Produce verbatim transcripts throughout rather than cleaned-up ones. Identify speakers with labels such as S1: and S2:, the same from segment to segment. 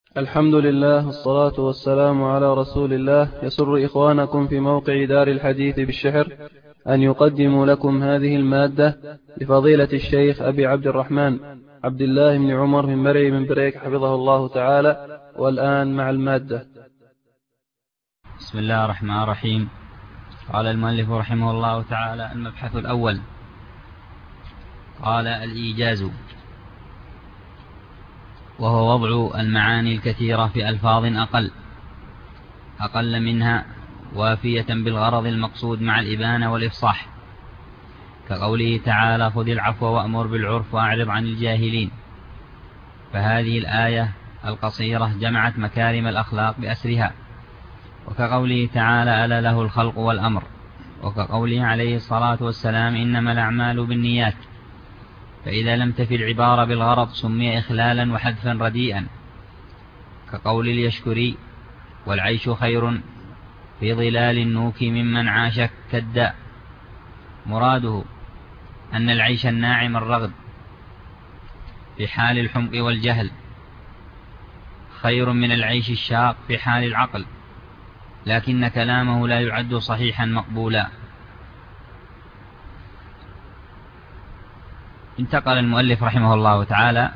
S1: الحمد لله والصلاة والسلام على رسول الله. يسر إخوانكم في موقع دار الحديث بالشحر أن يقدموا لكم هذه المادة لفضيلة الشيخ أبي عبد الرحمن عبد الله بن عمر من مرعي من بريك حفظه الله تعالى. والآن مع المادة.
S2: بسم الله الرحمن الرحيم. قال المؤلف رحمه الله تعالى: المبحث الأول. قال: الإيجاز، وهو وضع المعاني الكثيرة في ألفاظ أقل أقل منها وافية بالغرض المقصود مع الإبانة والإفصاح، كقوله تعالى: خذ العفو وأمر بالعرف وأعرض عن الجاهلين. فهذه الآية القصيرة جمعت مكارم الأخلاق بأسرها، وكقوله تعالى: ألا له الخلق والأمر، وكقوله عليه الصلاة والسلام: إنما الأعمال بالنيات. فإذا لم تفي العبارة بالغرض سمي إخلالا وحذفا رديئا، كقول اليشكري: والعيش خير في ظلال النوك ممن عاش كدا. مراده أن العيش الناعم الرغد في حال الحمق والجهل خير من العيش الشاق في حال العقل، لكن كلامه لا يعد صحيحا مقبولا. انتقل المؤلف رحمه الله تعالى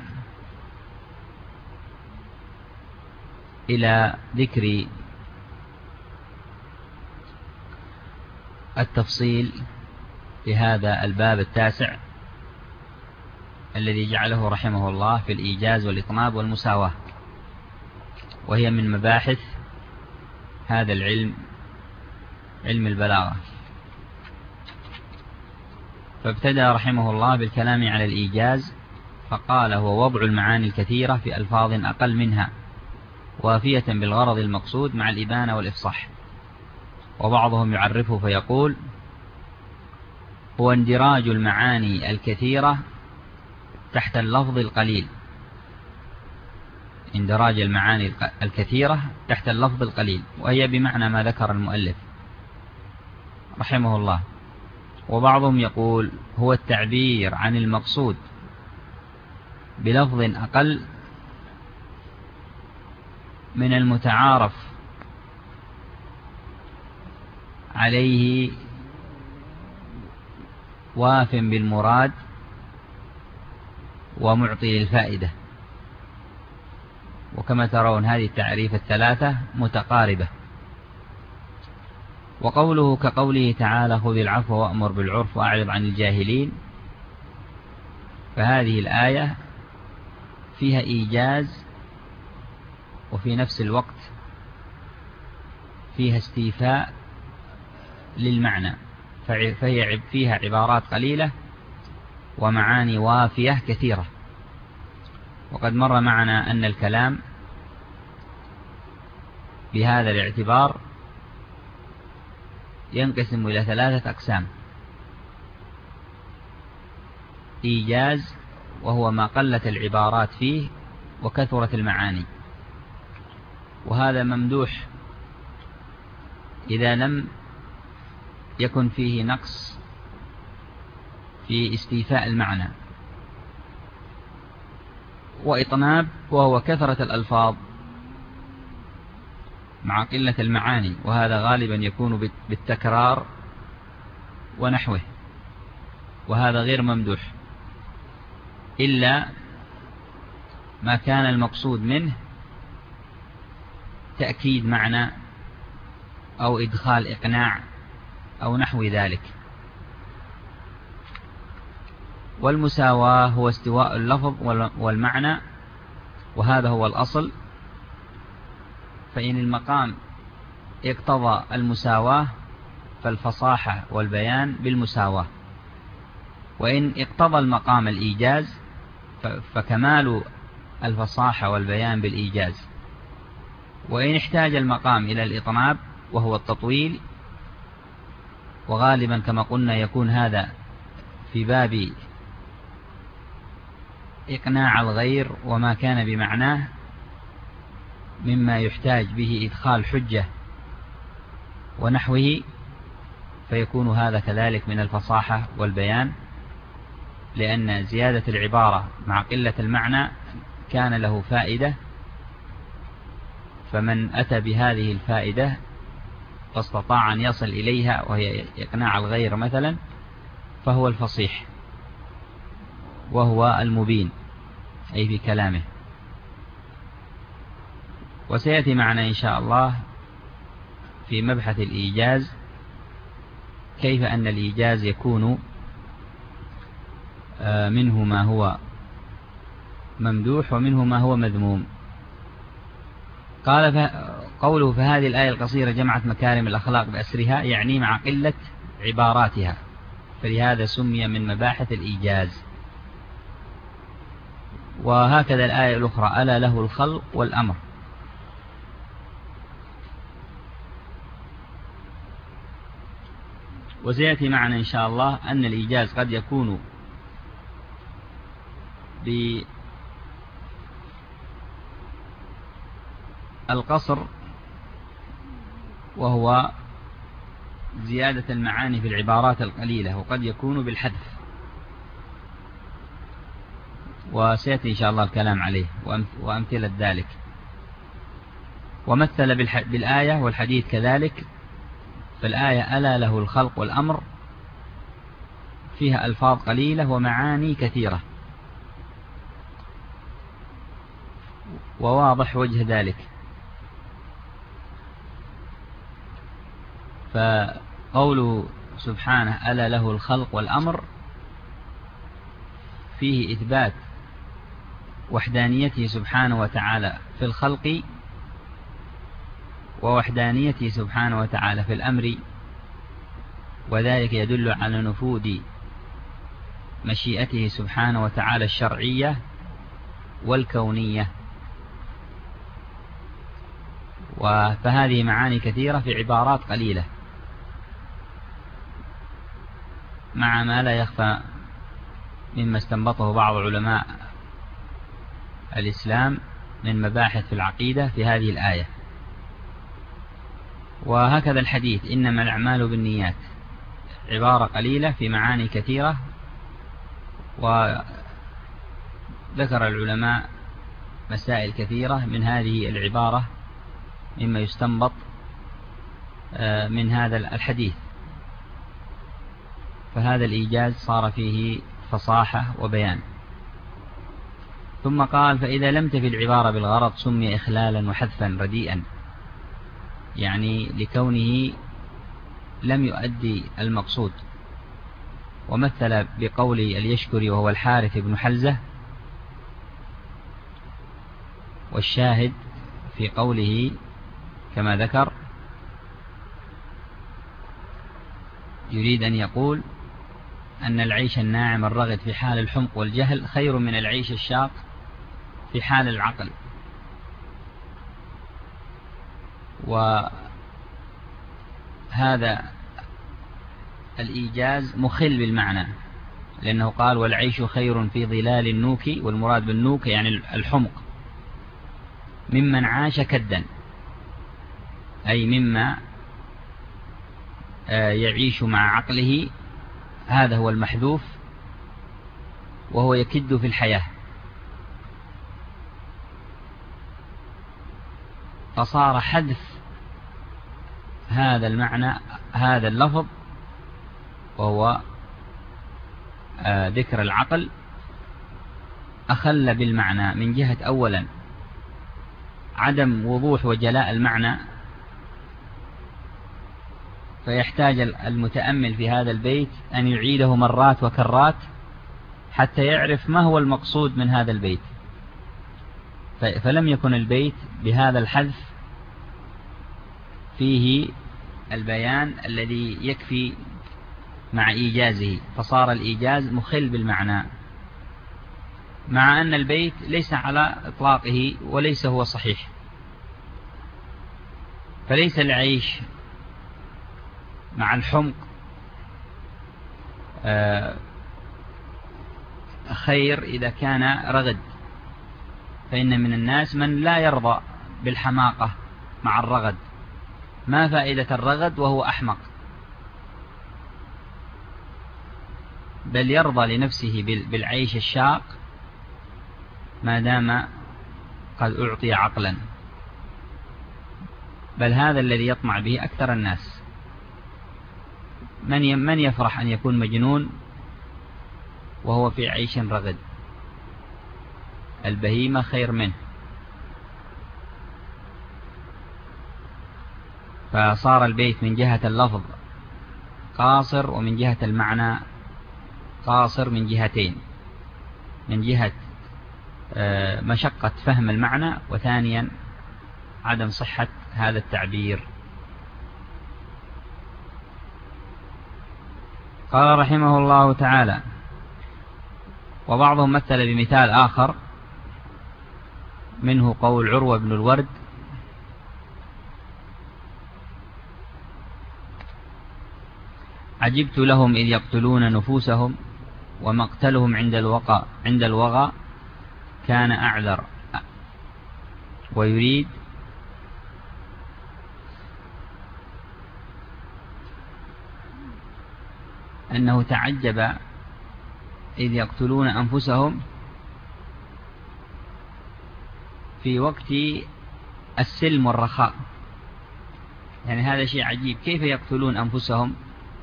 S2: إلى ذكر التفصيل في هذا الباب التاسع الذي جعله رحمه الله في الإيجاز والإطناب والمساواة، وهي من مباحث هذا العلم، علم البلاغة. فابتدأ رحمه الله بالكلام على الإيجاز، فقال: هو وضع المعاني الكثيرة في ألفاظ أقل منها وافية بالغرض المقصود مع الإبانة والإفصاح. وبعضهم يعرفه فيقول: هو اندراج المعاني الكثيرة تحت اللفظ القليل. اندراج المعاني الكثيرة تحت اللفظ القليل، وهي بمعنى ما ذكر المؤلف رحمه الله. وبعضهم يقول: هو التعبير عن المقصود بلفظ أقل من المتعارف عليه واف بالمراد ومعطي للفائدة. وكما ترون هذه التعريف الثلاثة متقاربة. وقوله كقوله تعالى: خذ العفو وأمر بالعرف وأعرض عن الجاهلين. فهذه الآية فيها إيجاز، وفي نفس الوقت فيها استيفاء للمعنى، فهي فيها عبارات قليلة ومعاني وافية كثيرة. وقد مر معنا أن الكلام بهذا الاعتبار ينقسم إلى ثلاثة أقسام: إيجاز، وهو ما قلت العبارات فيه وكثرت المعاني، وهذا ممدوح إذا لم يكن فيه نقص في استيفاء المعنى. وإطناب، وهو كثرة الألفاظ مع قلة المعاني، وهذا غالبا يكون بالتكرار ونحوه، وهذا غير ممدوح إلا ما كان المقصود منه تأكيد معنى أو إدخال إقناع أو نحو ذلك. والمساواة هو استواء اللفظ والمعنى، وهذا هو الأصل. فإن المقام اقتضى المساواة فالفصاحة والبيان بالمساواة، وإن اقتضى المقام الإيجاز فكمال الفصاحة والبيان بالإيجاز. وإن احتاج المقام إلى الإطناب وهو التطويل، وغالبا كما قلنا يكون هذا في باب إقناع الغير وما كان بمعناه مما يحتاج به إدخال حجة ونحوه، فيكون هذا كذلك من الفصاحة والبيان، لأن زيادة العبارة مع قلة المعنى كان له فائدة فمن أتى بهذه الفائدة فاستطاع أن يصل إليها وهي إقناع الغير مثلا فهو الفصيح وهو المبين أي في كلامه. وسيأتي معنا إن شاء الله في مبحث الإيجاز كيف أن الإيجاز يكون منه ما هو ممدوح ومنه ما هو مذموم. قال قوله فهذه الآية القصيرة جمعت مكارم الأخلاق بأسرها، يعني مع قلة عباراتها، فلهذا سمي من مباحث الإيجاز. وهكذا الآية الأخرى ألا له الخلق والأمر. وسيأتي معنا إن شاء الله أن الإيجاز قد يكون بالقصر وهو زيادة المعاني في العبارات القليلة، وقد يكون بالحذف، وسيأتي إن شاء الله الكلام عليه وأمثلة ذلك. ومثل بالآية والحديث كذلك، فالآية ألا له الخلق والأمر فيها ألفاظ قليلة ومعاني كثيرة، وواضح وجه ذلك. فقوله سبحانه ألا له الخلق والأمر فيه إثبات وحدانيته سبحانه وتعالى في الخلق ووحدانيته سبحانه وتعالى في الأمر، وذلك يدل على نفوذ مشيئته سبحانه وتعالى الشرعية والكونية. فهذه معاني كثيرة في عبارات قليلة، مع ما لا يخفى مما استنبطه بعض علماء الإسلام من مباحث في العقيدة في هذه الآية. وهكذا الحديث إنما الأعمال بالنيات، عبارة قليلة في معاني كثيرة. وذكر العلماء مسائل كثيرة من هذه العبارة مما يستنبط من هذا الحديث. فهذا الإيجاز صار فيه فصاحة وبيان. ثم قال فإذا لم تفي العبارة بالغرض سمي إخلالا وحذفا رديئا، يعني لكونه لم يؤدي المقصود. ومثل بقول اليشكري وهو الحارث بن حلزة، والشاهد في قوله كما ذكر يريد أن يقول أن العيش الناعم الرغد في حال الحمق والجهل خير من العيش الشاق في حال العقل. وهذا الإيجاز مخل بالمعنى، لأنه قال والعيش خير في ظلال النوك، والمراد بالنوك يعني الحمق، ممن عاش كدا، أي مما يعيش مع عقله، هذا هو المحذوف، وهو يكد في الحياة. فصار حذف هذا المعنى هذا اللفظ وهو ذكر العقل أخل بالمعنى من جهة أولا عدم وضوح وجلاء المعنى، فيحتاج المتأمل في هذا البيت أن يعيده مرات وكرات حتى يعرف ما هو المقصود من هذا البيت. فلم يكن البيت بهذا الحذف فيه البيان الذي يكفي مع إيجازه، فصار الإيجاز مخل بالمعنى، مع أن البيت ليس على إطلاقه وليس هو صحيح. فليس العيش مع الحمق خير إذا كان رغد، فإن من الناس من لا يرضى بالحماقة مع الرغد. ما فائدة الرغد وهو أحمق؟ بل يرضى لنفسه بالعيش الشاق ما دام قد أعطي عقلا. بل هذا الذي يطمع به أكثر الناس. من من يفرح أن يكون مجنون وهو في عيش رغد؟ البهيمة خير منه. فصار البيت من جهة اللفظ قاصر، ومن جهة المعنى قاصر من جهتين: من جهة مشقة فهم المعنى، وثانيا عدم صحة هذا التعبير. قال رحمه الله تعالى: وبعضهم مثل بمثال آخر منه قول عروة بن الورد: عجبت لهم إذ يقتلون نفوسهم، ومقتلهم عند الوقى عند الوغى كان أعذر. ويريد أنه تعجب إذ يقتلون أنفسهم في وقت السلم والرخاء. يعني هذا شيء عجيب، كيف يقتلون أنفسهم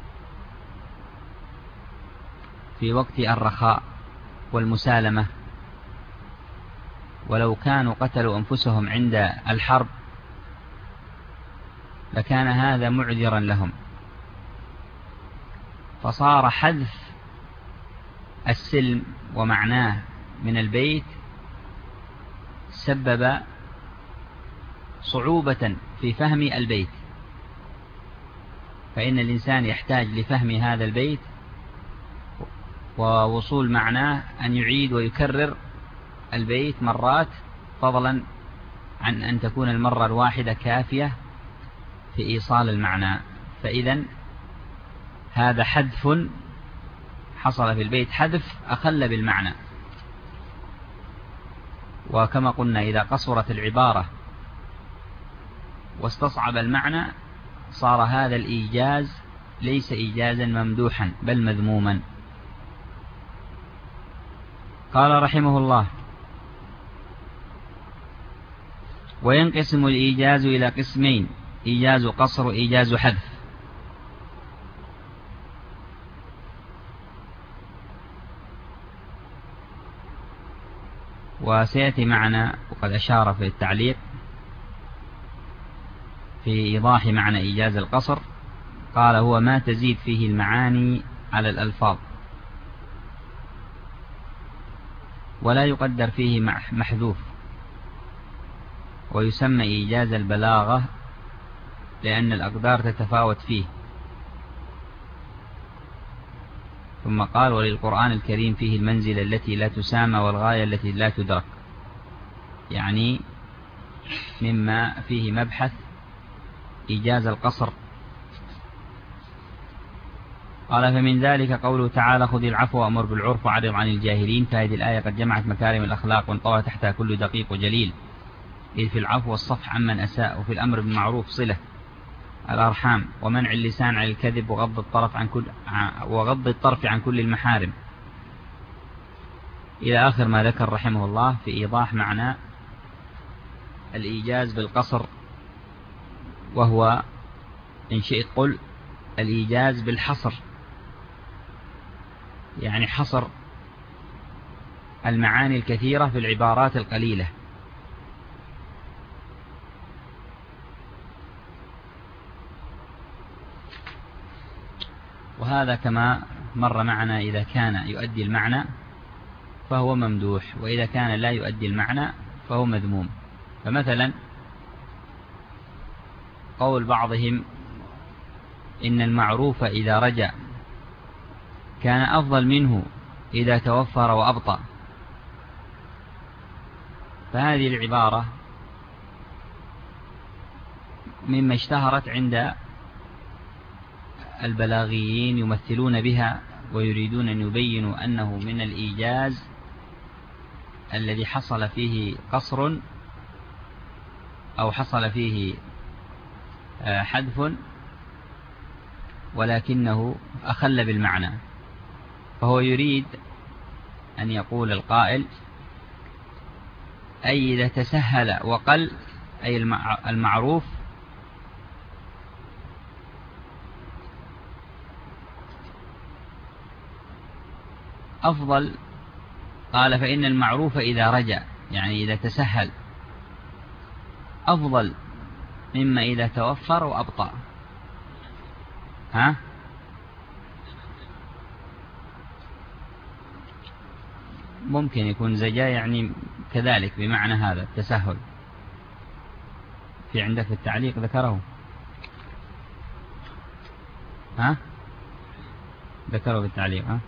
S2: في وقت الرخاء والمسالمة؟ ولو كانوا قتلوا أنفسهم عند الحرب لكان هذا معذرا لهم. فصار حذف السلم ومعناه من البيت سبب صعوبة في فهم البيت، فإن الإنسان يحتاج لفهم هذا البيت ووصول معناه أن يعيد ويكرر البيت مرات، فضلا عن أن تكون المرة الواحدة كافية في إيصال المعنى. فإذا هذا حذف حصل في البيت، حذف أخل بالمعنى. وكما قلنا إذا قصرت العبارة واستصعب المعنى صار هذا الإيجاز ليس إيجازا ممدوحا بل مذموما. قال رحمه الله: وينقسم الإيجاز إلى قسمين: إيجاز قصر وإيجاز حذف. وسيأتي معنا وقد أشار في التعليق في إيضاح معنى إيجاز القصر، قال: هو ما تزيد فيه المعاني على الألفاظ ولا يقدر فيه محذوف، ويسمى إيجاز البلاغة لأن الأقدار تتفاوت فيه. ثم قال: وللقرآن الكريم فيه المنزلة التي لا تسامى والغاية التي لا تدرك، يعني مما فيه مبحث إيجاز القصر. قال: فمن ذلك قوله تعالى: خذ العفو وأمر بالعرف وعرض عن الجاهلين. فهذه الآية قد جمعت مكارم الأخلاق وانطوى تحتها كل دقيق وجليل، إذ في العفو والصفح عمن أساء، وفي الأمر بالمعروف صلة الأرحام، ومنع اللسان عن الكذب، وغض الطرف عن كل وغض الطرف عن كل المحارم، إلى آخر ما ذكر رحمه الله في إيضاح معنى الإيجاز بالقصر، وهو إن شئت قل الإيجاز بالحصر، يعني حصر المعاني الكثيرة في العبارات القليلة. وهذا كما مر معنا إذا كان يؤدي المعنى فهو ممدوح، وإذا كان لا يؤدي المعنى فهو مذموم. فمثلا قول بعضهم إن المعروف إذا رجع كان أفضل منه إذا توفر وأبطأ، فهذه العبارة مما اشتهرت عند البلاغيين يمثلون بها ويريدون أن يبينوا أنه من الإيجاز الذي حصل فيه قصر أو حصل فيه حذف ولكنه أخل بالمعنى. فهو يريد أن يقول القائل: أي إذا تسهل وقل، أي المعروف أفضل، قال فإن المعروف إذا رجع، يعني إذا تسهل، أفضل مما إذا توفر وأبطأ. ها؟ ممكن يكون زجا يعني كذلك بمعنى هذا التسهل. في عندك في التعليق ذكره؟ ها؟ ذكره بالتعليق. ها؟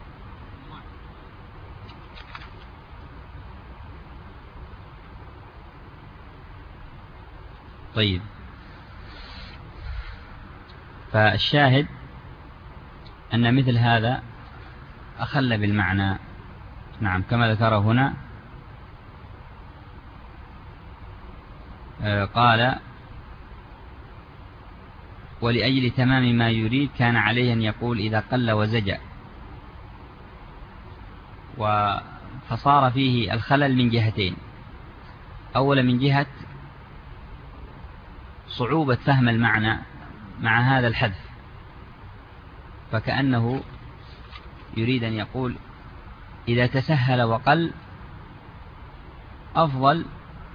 S2: طيب، فالشاهد أن مثل هذا أخل بالمعنى. نعم، كما ذكره هنا قال ولأجل تمام ما يريد كان عليه أن يقول إذا قل وزجأ، فصار فيه الخلل من جهتين. أولا من جهة صعوبة فهم المعنى مع هذا الحذف، فكأنه يريد أن يقول إذا تسهل وقل أفضل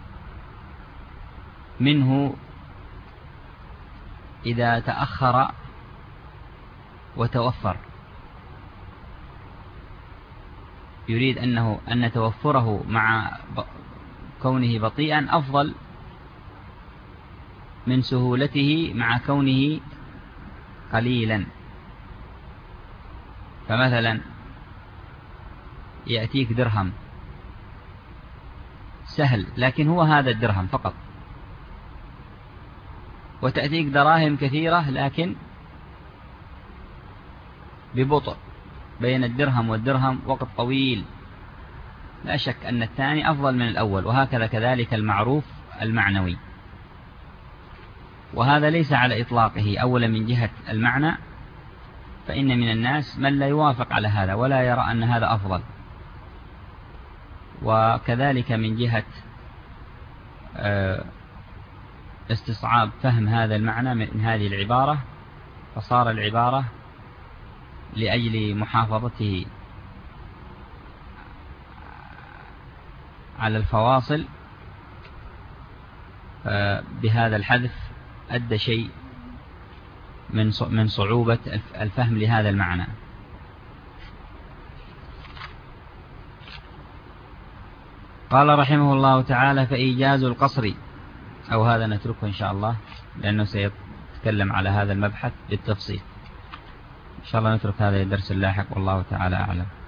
S2: منه إذا تأخر وتوفر. يريد أنه أن توفره مع كونه بطيئا أفضل من سهولته مع كونه قليلا. فمثلا يأتيك درهم سهل لكن هو هذا الدرهم فقط، وتأتيك دراهم كثيرة لكن ببطء، بين الدرهم والدرهم وقت طويل. لا شك أن الثاني أفضل من الأول، وهكذا كذلك المعروف المعنوي. وهذا ليس على إطلاقه. أولا من جهة المعنى فإن من الناس من لا يوافق على هذا ولا يرى أن هذا أفضل، وكذلك من جهة استصعاب فهم هذا المعنى من هذه العبارة، فصار العبارة لأجل محافظته على الفواصل بهذا الحذف أدى شيء من من صعوبة الفهم لهذا المعنى. قال رحمه الله تعالى فإيجاز القصر، أو هذا نتركه إن شاء الله لأنه سيتكلم على هذا المبحث بالتفصيل. إن شاء الله نترك هذا الدرس اللاحق، والله تعالى أعلم.